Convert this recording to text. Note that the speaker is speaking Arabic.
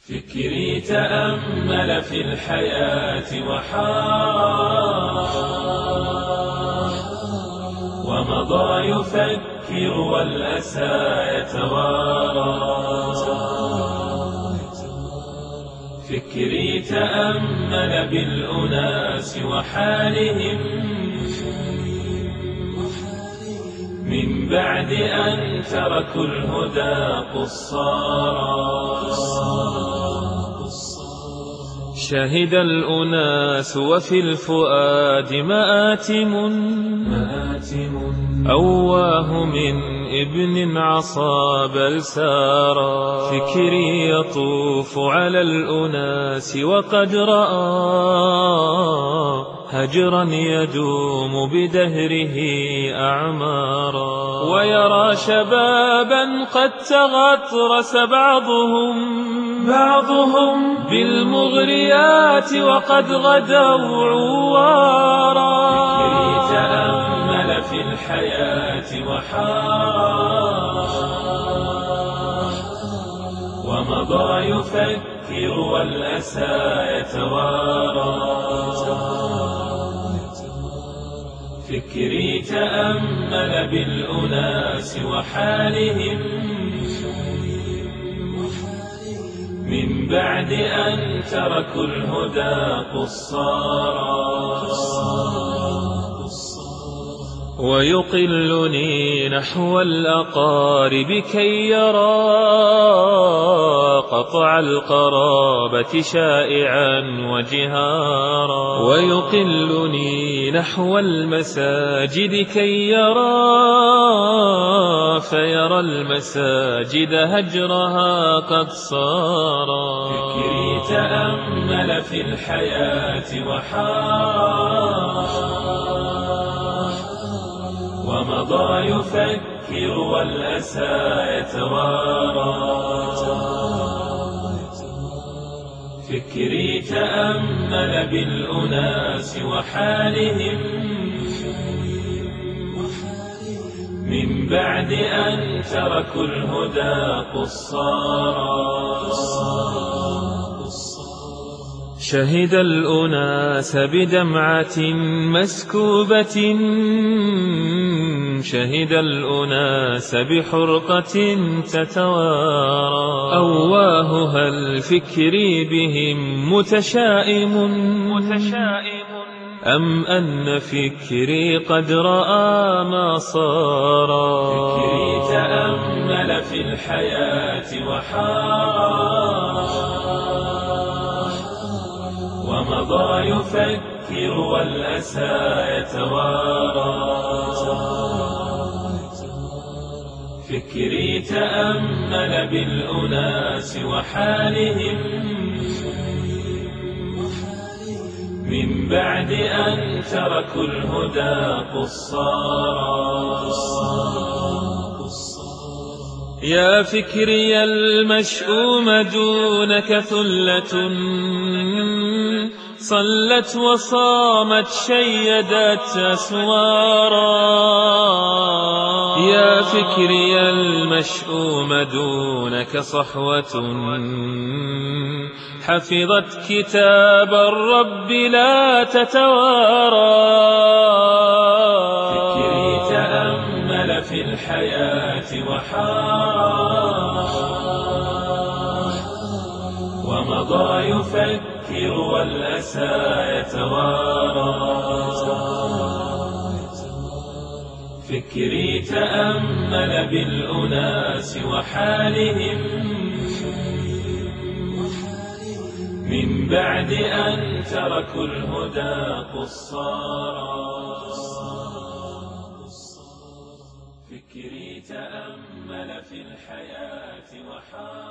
فكري تأمل في الحياة وحار ومضى يفكر والأسى يتوارى. فكري تأمل بالأناس وحالهم من بعد أن تركوا الهدى قصارا. شهد الأناس وفي الفؤاد مآتم أواه من ابن عصى بل سارا. فكري يطوف على الأناس وقد رأى هجرا يدوم بدهره أعمارا. ويرى شبابا قد تغطرس بعضهم بالمغريات وقد غدوا عوارا. فكري تأمل في الحياة وحار ومضى يفكر والأسى يتوارى. فكري تأمل بالأناس وحالهم من بعد أن تركوا الهدى قصارا. ويقلني نحو الأقارب كي يرى قطع القرابة شائعا وجهارا. ويقلني نحو المساجد كي يرى فيرى المساجد هجرها قد صارا. فكري تأمل في الحياة وحار ومضى يفكر والأسى يتوارى. فكري تأمل بالأناس وحالهم من بعد أن تركوا الهدى قصارا. شهد الأناس بدمعة مسكوبة شهد الأناس بحرقة تتوارى. أواه هل فكري بهم متشائم أم أن فكري قد رأى ما صارا. فكري تأمل في الحياة وحار ومضى يفكر والأسى يتوارى. فكري تأمل بالأناس وحالهم من بعد أن تركوا الهدى قصارا. يا فكري المشؤوم دونك ثلة صلت وصامت شيدت أسوارا. يا فكري المشؤوم دونك صحوة حفظت كتاب الرب لا تتوارى. فكري تأمل في الحياة وحار ومضى يفكر والأسى يتوارى. فكري تأمل بالأناس وحالهم من بعد أن تركوا الهدى قصارا. فكري تأمل في الحياة وحار